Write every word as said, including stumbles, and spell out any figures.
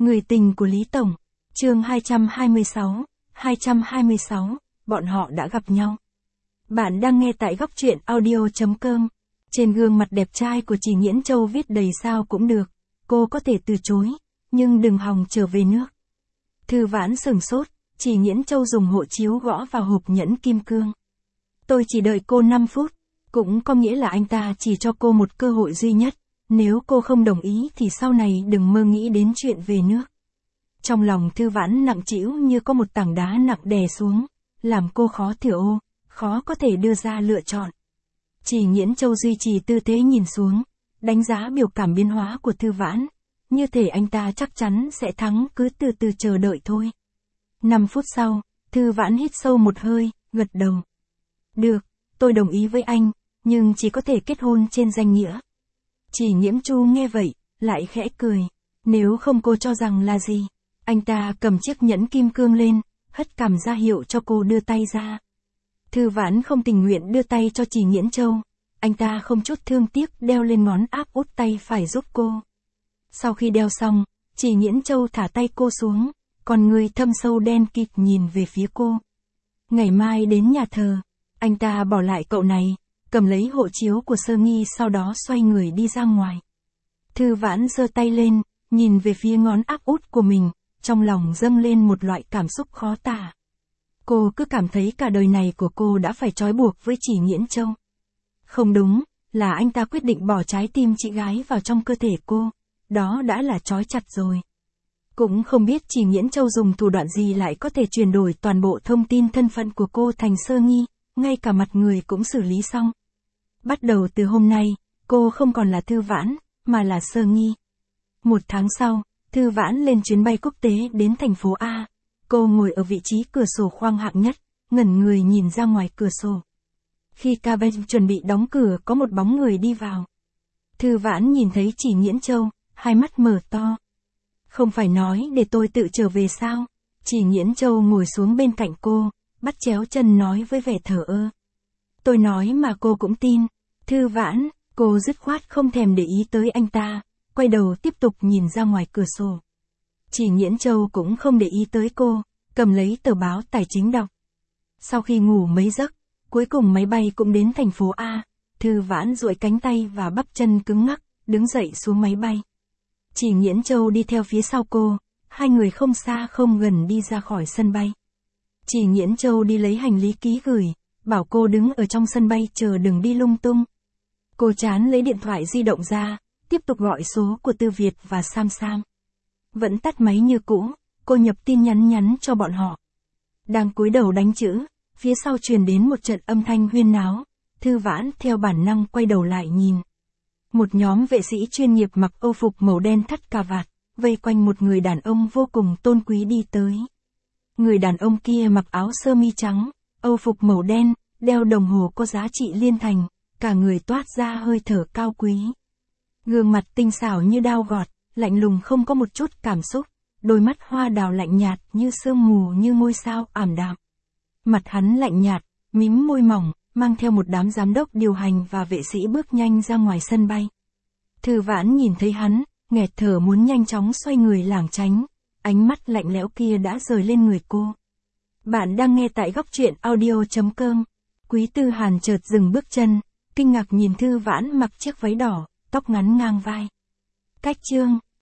Người tình của Lý Tổng, chương hai trăm hai mươi sáu, hai trăm hai mươi sáu, bọn họ đã gặp nhau. Bạn đang nghe tại góc truyện audio chấm com. Trên gương mặt đẹp trai của Chỉ Nghiễn Châu viết đầy sao cũng được, cô có thể từ chối, nhưng đừng hòng trở về nước. Thư Vãn sửng sốt, Chỉ Nghiễn Châu dùng hộ chiếu gõ vào hộp nhẫn kim cương. Tôi chỉ đợi cô năm phút, cũng có nghĩa là anh ta chỉ cho cô một cơ hội duy nhất, nếu cô không đồng ý thì sau này đừng mơ nghĩ đến chuyện về nước. Trong lòng Thư Vãn nặng trĩu như có một tảng đá nặng đè xuống, làm cô khó thở ô, khó có thể đưa ra lựa chọn. Chỉ Nghiễn Châu duy trì tư thế nhìn xuống, đánh giá biểu cảm biến hóa của Thư Vãn, như thể anh ta chắc chắn sẽ thắng, cứ từ từ chờ đợi thôi. Năm phút sau, Thư Vãn hít sâu một hơi, gật đầu. Được, tôi đồng ý với anh, nhưng chỉ có thể kết hôn trên danh nghĩa. Chỉ Nghiễm Chu nghe vậy, lại khẽ cười. Nếu không cô cho rằng là gì? Anh ta cầm chiếc nhẫn kim cương lên, hất cằm ra hiệu cho cô đưa tay ra. Thư Vãn không tình nguyện đưa tay cho Chỉ Nghiễn Châu. Anh ta không chút thương tiếc đeo lên ngón áp út tay phải giúp cô. Sau khi đeo xong, Chỉ Nghiễn Châu thả tay cô xuống, còn người thâm sâu đen kịt nhìn về phía cô. Ngày mai đến nhà thờ, anh ta bỏ lại cậu này, cầm lấy hộ chiếu của Sơ Nghi, sau đó xoay người đi ra ngoài. Thư Vãn giơ tay lên, nhìn về phía ngón áp út của mình, trong lòng dâng lên một loại cảm xúc khó tả. Cô cứ cảm thấy cả đời này của cô đã phải trói buộc với Chỉ Nghiễn Châu. Không đúng, là anh ta quyết định bỏ trái tim chị gái vào trong cơ thể cô, đó đã là trói chặt rồi. Cũng không biết Chỉ Nghiễn Châu dùng thủ đoạn gì lại có thể chuyển đổi toàn bộ thông tin thân phận của cô thành Sơ Nghi, ngay cả mặt người cũng xử lý xong. Bắt đầu từ hôm nay, cô không còn là Thư Vãn, mà là Sơ Nghi. Một tháng sau, Thư Vãn lên chuyến bay quốc tế đến thành phố A. Cô ngồi ở vị trí cửa sổ khoang hạng nhất, ngẩn người nhìn ra ngoài cửa sổ. Khi cabin chuẩn bị đóng cửa có một bóng người đi vào. Thư Vãn nhìn thấy Chỉ Nghiễn Châu, hai mắt mở to. Không phải nói để tôi tự trở về sao? Chỉ Nghiễn Châu ngồi xuống bên cạnh cô, bắt chéo chân nói với vẻ thờ ơ. Tôi nói mà cô cũng tin. Thư Vãn, cô dứt khoát không thèm để ý tới anh ta, quay đầu tiếp tục nhìn ra ngoài cửa sổ. Chỉ Nghiễn Châu cũng không để ý tới cô, cầm lấy tờ báo tài chính đọc. Sau khi ngủ mấy giấc, cuối cùng máy bay cũng đến thành phố A. Thư Vãn duỗi cánh tay và bắp chân cứng ngắc, đứng dậy xuống máy bay. Chỉ Nghiễn Châu đi theo phía sau cô, hai người không xa không gần đi ra khỏi sân bay. Chỉ Nghiễn Châu đi lấy hành lý ký gửi, bảo cô đứng ở trong sân bay chờ đừng đi lung tung. Cô chán lấy điện thoại di động ra, tiếp tục gọi số của Tư Việt và Sam Sam. Vẫn tắt máy như cũ, cô nhập tin nhắn nhắn cho bọn họ. Đang cúi đầu đánh chữ, phía sau truyền đến một trận âm thanh huyên náo. Thư Vãn theo bản năng quay đầu lại nhìn. Một nhóm vệ sĩ chuyên nghiệp mặc âu phục màu đen thắt cà vạt, vây quanh một người đàn ông vô cùng tôn quý đi tới. Người đàn ông kia mặc áo sơ mi trắng, âu phục màu đen, đeo đồng hồ có giá trị liên thành, cả người toát ra hơi thở cao quý. Gương mặt tinh xảo như đao gọt, lạnh lùng không có một chút cảm xúc, đôi mắt hoa đào lạnh nhạt như sương mù như ngôi sao ảm đạm. Mặt hắn lạnh nhạt, mím môi mỏng, mang theo một đám giám đốc điều hành và vệ sĩ bước nhanh ra ngoài sân bay. Thư Vãn nhìn thấy hắn, nghẹt thở muốn nhanh chóng xoay người lảng tránh, ánh mắt lạnh lẽo kia đã rời lên người cô. Bạn đang nghe tại góc truyện audio chấm com. Quý Tư Hàn chợt dừng bước chân, kinh ngạc nhìn Thư Vãn mặc chiếc váy đỏ, tóc ngắn ngang vai. Cách chương